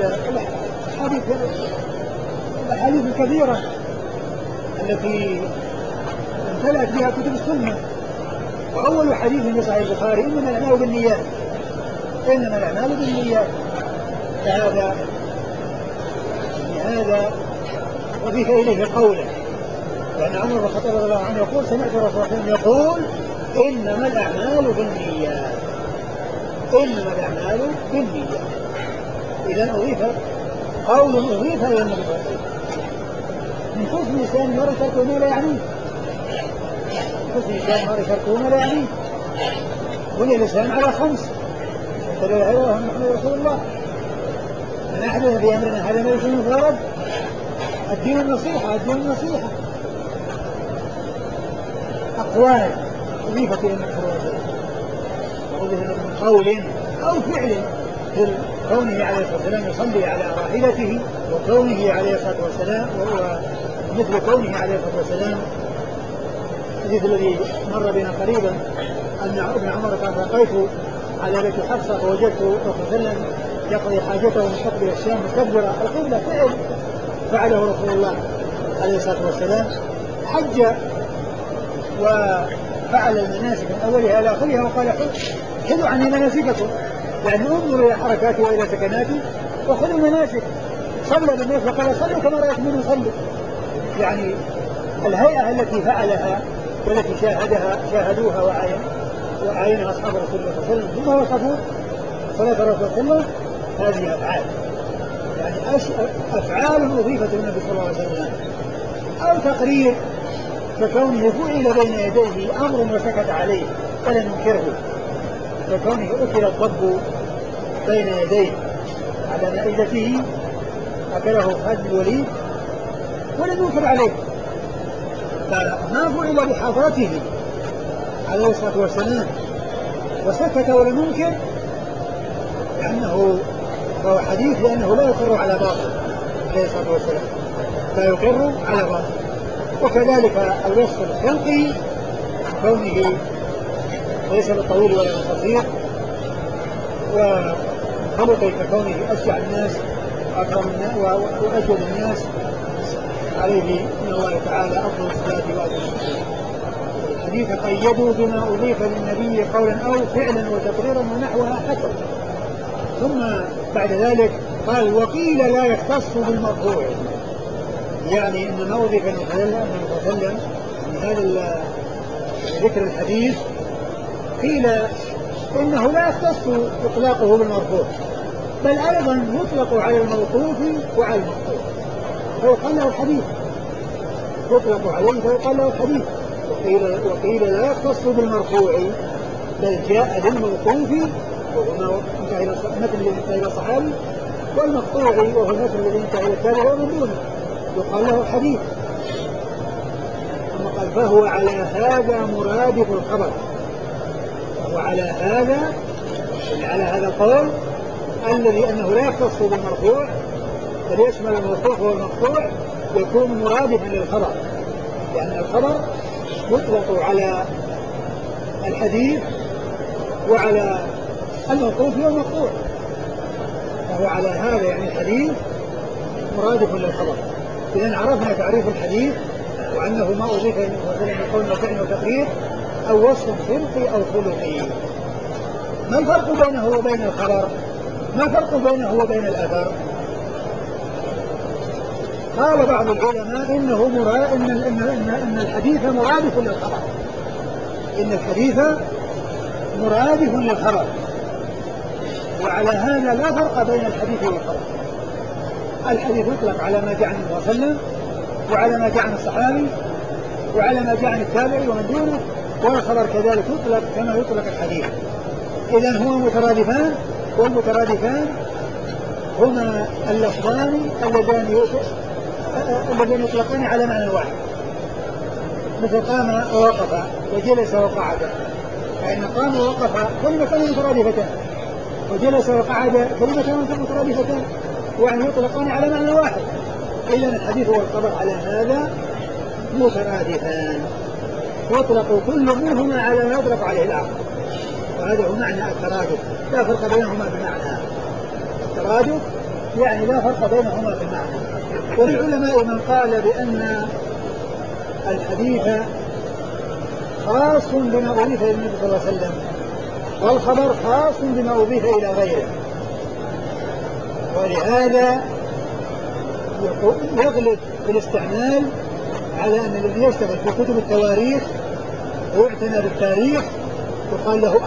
الأحاديث الكثيرة التي امتلأت بها كتب السنة. وأول حديث في صحيح البخاري إنما الأعمال بالنيات، إنما الأعمال بالنيات. هذا أضيف إليه قولا، لأن عمر بن الخطاب رضي الله عنه يقول سمعت الرسول صلى الله عليه وسلم يقول إنما الأعمال بالنيات، إنما الأعمال بالنيات. إذا أضيف قول أضيف إلى النبي صلى الله عليه وسلم. من حسن لسان مرة تركون لا يعنيه، حسن لسان مرة تركون لا يعنيه. بني الإسلام على 5: لا إله إلا الله محمد رسول الله، من أحدث في أمرنا هذا ما ليس منه فهو رد. الدين النصيحة، الدين النصيحة. أقوال أضيفت إلى النبي صلى الله عليه وسلم، وأضيف من قول أو فعل، كونه عليه الصلاة والسلام يصلي على راحلته، وكونه عليه الصلاة والسلام وهو مثل كونه عليه الصلاة والسلام. الحديث الذي مر بنا قريبا أن ابن عمر قال لقيت على بيت حفصة فوجدت الرسول صلى الله عليه وسلم يقضي حاجته مستقبل الشام مكبر القبلة، فعله رسول الله عليه الصلاة والسلام. حج وفعل المناسك من أولها إلى آخرها وقال خذوا عني مناسككم، يعني انظروا إلى حركاتي وإلى سكناتي وخذوا مناسك. صلى بالناس وقال صلوا كما رأيتموني صلوا، يعني الهيئة التي فعلها والتي شاهدوها وعاينها أصحاب رسول الله صلى الله عليه وسلم ثم وصفوا صلاة الرسول صلى الله عليه وسلم. هذه أفعال، يعني أفعال أضيفت للنبي صلى الله عليه وسلم، أو تقرير ككونه فعل بين يديه أمر وسكت عليه فلا ننكره، ككونه أكل الضب بين يديه على مائدته أكله خالد الوليد ولم ينكر عليه، فما فعل بحضرته عليه الصلاة والسلام وسكت ولم ينكر لأنه فهو حديث، لأنه لا يقر على باطل عليه الصلاة والسلام، لا يقر على باطل. وكذلك الوصف الخلقي كونه ليس بالطويل ولا بالقصير، وخلق ككونه أشجع الناس وأكرم الناس وأجود الناس، عليه من الله تعالى أفضل الصلاة وأتم التسليم. الحديث قيدوا بما أضيف للنبي قولا أو فعلا وتقريرا ونحوها حسب. ثم بعد ذلك قال وقيل لا يختص بالمرفوع، يعني أن ما أضيف النبي صلى الله عليه وسلم من هذا ذكر الحديث قيل إنه لا يختص إطلاقه بالمرفوع، بل أيضا يطلق على الموقوف وعلى المقطوع، فيقال له الحديث، يطلق عليه فيقال له الحديث. وقيل لا يختص بالمرفوع بل جاء للموقوف وهو مثل الذي انتهى الى الصحابي، والمقطوع وهو مثل الذي انتهى الى التابع ومن دونه، يقال له الحديث. ثم قال فهو على هذا مرادف الخبر، وهو على هذا القول الذي انه لا يختص بالمرفوع بل يشمل المرفوع والمقطوع، يكون مرادفا للخبر، لأن الخبر يطلق على الحديث وعلى الموقوف والمقطوع، فهو على هذا يعني الحديث مرادف للخبر. إذا عرفنا تعريف الحديث وأنه ما أضيف مثلا من قول وفعل وتقرير أو وصف خلقي أو خلقي. ما الفرق بينه وبين الخبر؟ ما الفرق بينه وبين الأثر؟ قال بعض العلماء إن الحديث مرادف للخبر، إن الحديث مرادف للخبر، وعلى هذا لا فرق بين الحديث والخبر. الحديث يطلق على ما جاء عن النبي صلى الله عليه وسلم وعلى ما جاء عن الصحابي وعلى ما جاء عن التابعي ومن دونه، والخبر كذلك يطلق كما يطلق الحديث. إذن هما مترادفان، والمترادفان هما اللفظان اللذان يطلقان على معنى واحد، مثل قام ووقف وجلس وقعد، فإن قام ووقف كلمتان مترادفتان، وجلس وقعد كلمتان مترادفتان، وأن يطلقان على معنى واحد. إذن الحديث والخبر على هذا مترادفان، يطلق كل منهما على ما يطلق عليه الآخر، وهذا هو معنى الترادف، لا فرق بينهما بالمعنى. الترادف يعني لا فرق بينهما بالمعنى. والعلماء من قال بأن الحديث خاص بما أضيف إلى النبي صلى الله عليه وسلم، والخبر خاص بما أضيف إلى غيره، ولهذا يغلب بالاستعمال على أن الذي يشتغل في كتب التواريخ ويعتنى بالتاريخ يقال له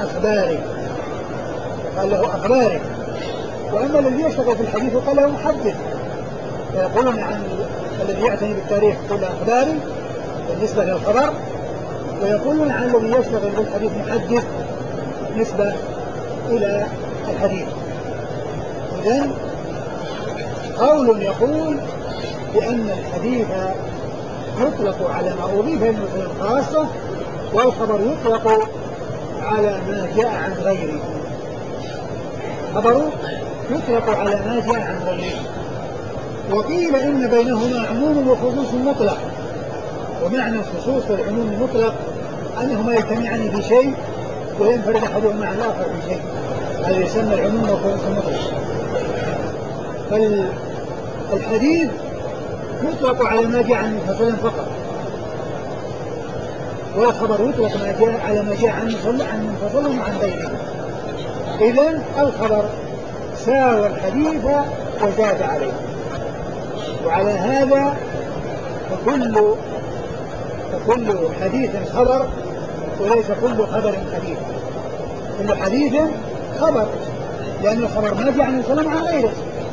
أخباري، وأما الذي يشتغل في الحديث يقال له محدث. فيقولون عن الذي يعتني بالتاريخ يقول أخباري بالنسبة للخبر، ويقولون عن الذي يشتغل بالحديث محدث بالنسبة إلى الحديث. إذن قول يقول بأن الحديث يطلق على ما أضيف إلى المسلم خاصة، والخبر يطلق على ما جاء عن غيره. خبر يطلق على ما جاء عن غيره. وقيل إن بينهما عموم وخصوص مطلق، ومعنى الخصوص والعموم المطلق أنهما يجتمعان في شيء وينفرد أحدهما عن الآخر في شيء، هذا يسمى العموم والخصوص المطلق. فالحديث يطلق على ما جاء عن المفصل فقط، والخبر يطلق على ما جاء عن المفصل وعن غيره. إذن الخبر ساوى الحديث وزاد عليه، وعلى هذا فكل حديث خبر وليس كل خبر حديث. كل حديث خبر، لأن الخبر ما جاء عن السلام عن غيره،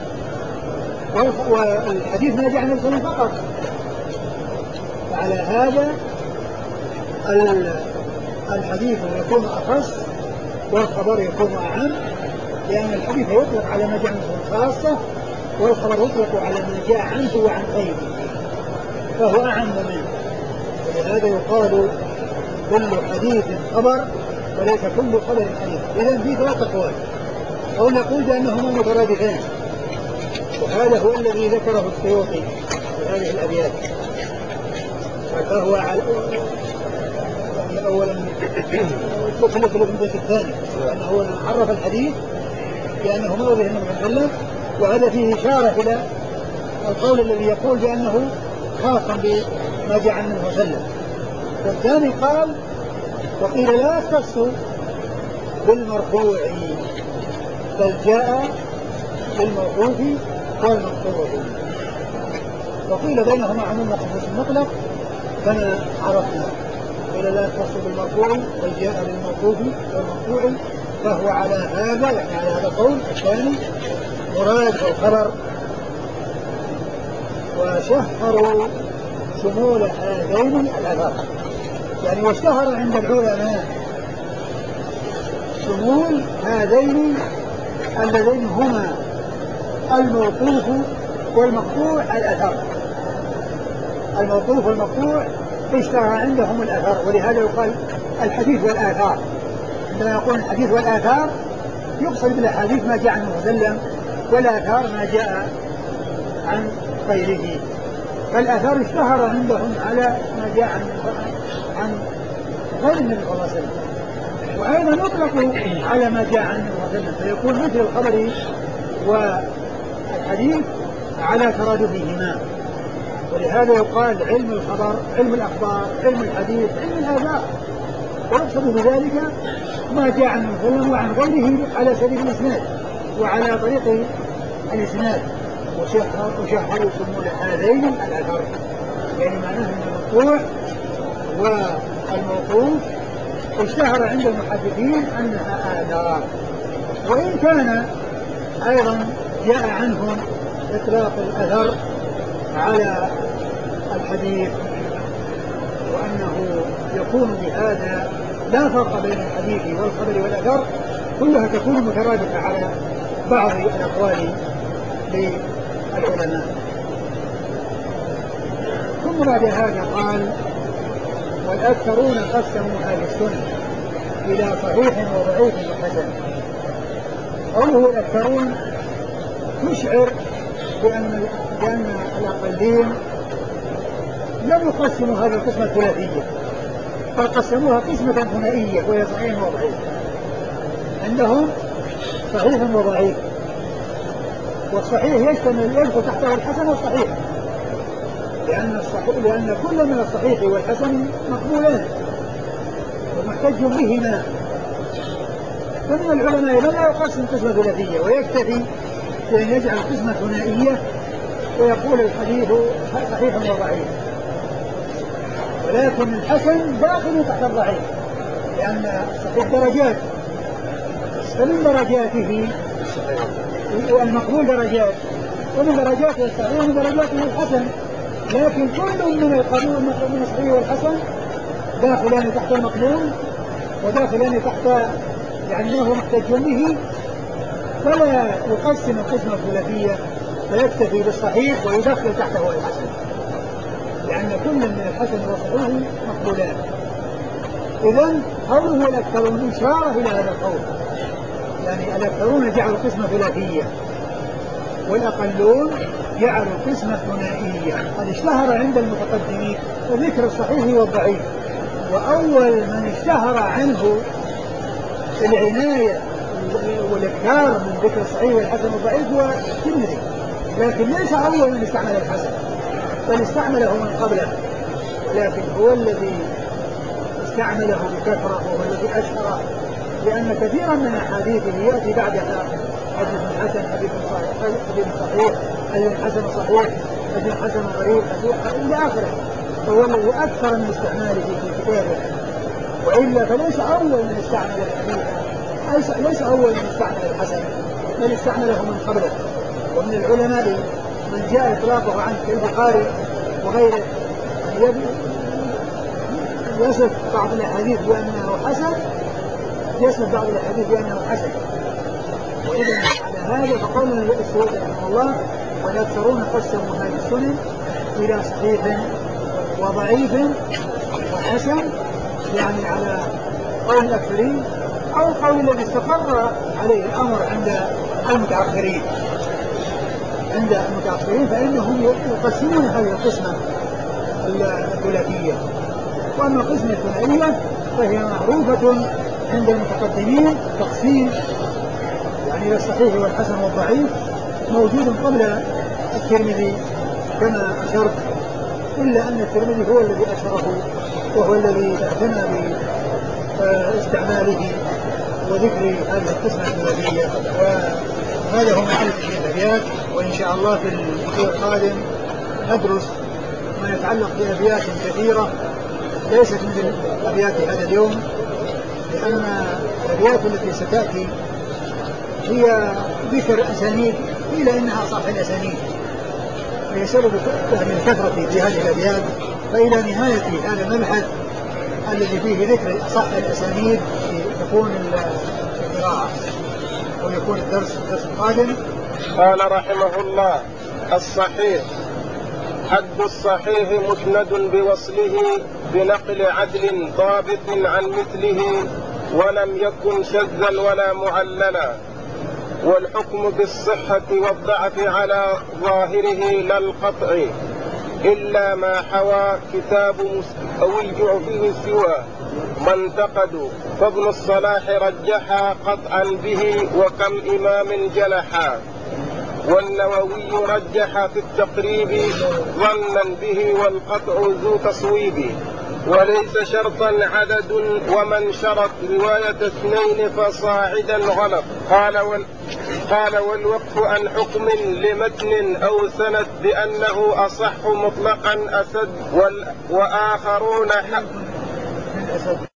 والحديث ما جاء عن السلام فقط. فعلى هذا الحديث يكون أخص والخبر يكون أعم، لأن الحديث يطلق على ما جاء عنه خاصة، والخبر يطلق على ما جاء عنه وعن غيره. فهو أعم منه. ولهذا يقال كل حديث خبر وليس كل خبر حديث. إذن في ثلاث أقوال، أو نقول بأنهما مترادفان، وهذا هو الذي ذكره السيوطي في هذه الأبيات. فهو على أولا دخل في البيت الثاني أنه عرف الحديث بأنه مر به النبي صلى الله عليه وسلم، وهذا فيه إشارة إلى القول الذي يقول بأنه خاص بما جاء عنه صلى الله عليه وسلم. والثاني قال وقيل لا يختص بالمرفوع بل جاء بالموقوف والمقطوع، وقيل بينهما عموم وخصوص مطلق كما عرفنا. قيل لا يختص بالمرفوع بل جاء بالموقوف والمقطوع، فهو على هذا يعني على هذا القول الثاني مراد الخبر. وشهروا شمول هذين الأثر، يعني واشتهر عند العلماء شمول هذين اللذين هما الموقوف والمقطوع الأثر. الموقوف والمقطوع اشتهر عندهم الأثر، ولهذا يقال الحديث والآثار. عندما يقول الحديث والآثار يقصد بالحديث ما جاء عنه وسلم، والآثار ما جاء عن غيره. فالآثار اشتهر عندهم على ما جاء عن غير النبي صلى الله عليه وسلم، وأيضا يطلق على ما جاء عنه صلى الله عليه وسلم، فيكون مثل الخبر والحديث على ترادفهما. ولهذا يقال علم الخبر، علم الأخبار، علم الحديث، علم الآثار، ويقصد بذلك ما جاء عنه صلى الله عليه وسلم وعن غيره على سبيل الإسناد وعلى طريق الإسناد. وشهروا شمول هذين الأثر، يعني معناه أن المقطوع والموقوف اشتهر عند المحدثين أنها آثار، وإن كان أيضا جاء عنهم إطلاق الأثر على الحديث، وأنه يكون بهذا لا فرق بين الحديث والخبر والأثر، كلها تكون مترادفة على بعض الأقوال للعلماء. ثم بعد هذا قال والأكثرون قسموا هذه السنة إلى صحيح وضعيف وحسن. قوله الأكثرون تشعر بأن الأقلين لم يقسموا هذه القسمة الثلاثية، بل قسموها قسمة ثنائية وهي صحيح وضعيف. عندهم صحيح وضعيف، والصحيح يدخل تحته الحسن والصحيح، لأن كل من الصحيح والحسن مقبولان ومحتج بهما. فمن العلماء من لا يقسم قسمة ثلاثية ويكتفي بأن يجعل قسمة ثنائية ويقول الحديث صحيح وضعيف، ولكن الحسن داخل تحت الضعيف، لأن الصحيح درجات، فمن درجاته المقبول درجات، ومن درجاته الصحيح ومن درجاته الحسن، لكن كل من القبول من الصحيح والحسن داخلان تحت المقبول وداخلان تحت يعني ما هو محتج به، فلا يقسم القسمة الثلاثية فيكتفي بالصحيح ويدخل تحته الحسن، لأن كل من الحسن والصحيح مقبولان. إذن قوله الأكثرون إشارة إلى هذا القول، يعني الأكثرون جعلوا قسمة ثلاثية والأقلون جعلوا قسمة ثنائية. قد اشتهر عند المتقدمين ذكر الصحيح والضعيف، وأول من اشتهر عنه العناية والإكثار من ذكر الصحيح والحسن والضعيف هو الترمذي، لكن ليس أول من استعمل الحسن، بل استعمله من قبله، لكن هو الذي استعمله بكثرة وهو الذي أشهره، لأن كثيرا من أحاديثه يأتي بعدها حديث حسن، حديث صحيح، حديث حسن صحيح، حديث حسن غريب، إلى آخره، فهو الذي أكثر من استعماله في كتابه. وإلا فليس أول من استعمل الحديث، ليس أول من استعمل الحسن، بل استعمله من قبله. ومن العلماء من جاء إطلاقه عن البخاري وغيره يصف بعض الأحاديث بأنه حسن، يصف بعض الأحاديث بأنه حسن. وإذا على هذا فقال السيوطي رحمه الله والأكثرون قسموا هذه السنن إلى صحيح وضعيف وحسن، يعني على قول الأكثرين أو القول الذي استقر عليه الأمر عند المتأخرين. فإنهم يقسمون هذه القسمة الثلاثية. وأما القسمة الثنائية فهي معروفة عند المتقدمين تقسيم، يعني الصحيح والحسن والضعيف موجود قبل الترمذي كما أشرت، إلا أن الترمذي هو الذي أشره وهو الذي اعتنى باستعماله وذكر هذه القسمة الثلاثية. وهذا هو محل الأبيات، وإن شاء الله في الأسبوع القادم ندرس ما يتعلق بأبيات كثيرة ليست مثل أبيات هذا اليوم، لأن الأبيات التي ستأتي هي ذكر أسانيد إلى أنها أصح الأسانيد، هي سبب يعني الكثرة في هذه الأبيات. فإلى نهاية هذا المبحث الذي فيه ذكر أصح الأسانيد تكون القراءة ويكون الدرس القادم. قال رحمه الله: الصحيح حد الصحيح مسند بوصله بنقل عدل ضابط عن مثله ولم يكن شذا ولا معللا، والحكم بالصحة والضعف على ظاهره لا القطع إلا ما حوى كتاب أو الجع فيه سوى ما انتقدوا، فابن الصلاح رجحا قطعا به وكم إمام جلحا، والنووي رجح في التقريب ظنا به والقطع ذو تصويب، وليس شرطا عدد ومن شرط رواية اثنين فصاعدا غلط. قال والوقف عن حكم لمتن أو سند بأنه أصح مطلقا أسد وآخرون